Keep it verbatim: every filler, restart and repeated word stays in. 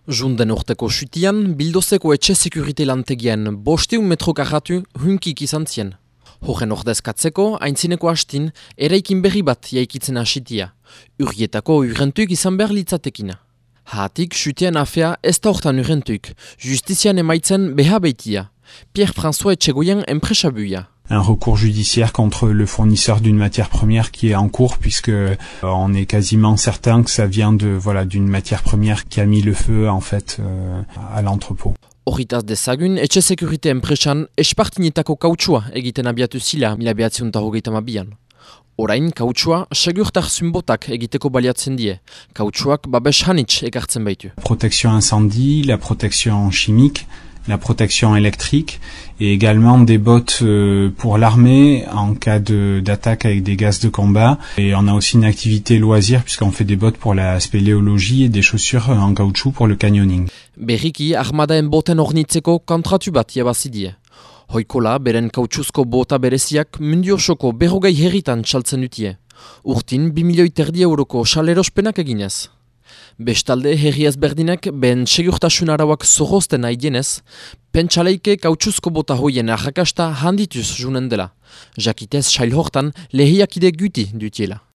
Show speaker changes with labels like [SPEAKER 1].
[SPEAKER 1] Junden urteko sutian, Bildozeko etxe sekurite lantegian bosteun metro karratu hunkik izan zien. Horren ordezkatzeko, aintzineko hastin, eraikin berri bat jaikitzen hasitia. Urrietako urrentuik izan behar litzatekina. Hatik, sutian afea ez da hortan urrentuik, justizian emaitzen beha beitia. Pierre-François Etxegoyen enpresabuia.
[SPEAKER 2] Un recours judiciaire contre le fournisseur d'une matière première qui est en cours puisque euh, on est quasiment certain que ça vient de voilà d'une matière première qui a mis le feu en fait euh, à l'entrepôt.
[SPEAKER 1] Horritaz dezagun, etxe sekurite enpresan espartinetako kautsua egiten abiatu zila mila behatziun eta hogeita hamabian. Orain, kautsua segurtar zunbotak egiteko baliatzen die. Kautsuak babes hanitz ekartzen baitu.
[SPEAKER 2] Protection incendie, la protection chimique, la protection électrique et également des bottes euh, pour l'armée en cas de d'attaque avec des gaz de combat. Et on a aussi une activité loisir puisqu'on fait des bottes pour la spéléologie et des chaussures en caoutchouc pour le canyoning.
[SPEAKER 1] Berriki armadaen boten ornitzeko kontratu bat jabazidie. Hoikola, beren kautxuzko bota bereziak mundu osoko berrogei herritan txaltzen dutie. Urtin, bi milioi terdi euroko salerospenak eginez. Bestalde, herri ezberdinek ben segurtasun arauak zorrozten aidenez, pentsaleike kautxuzko bota hoien arrakasta handituz junen dela. Jakitez sail hortan lehiakide guti dutiela.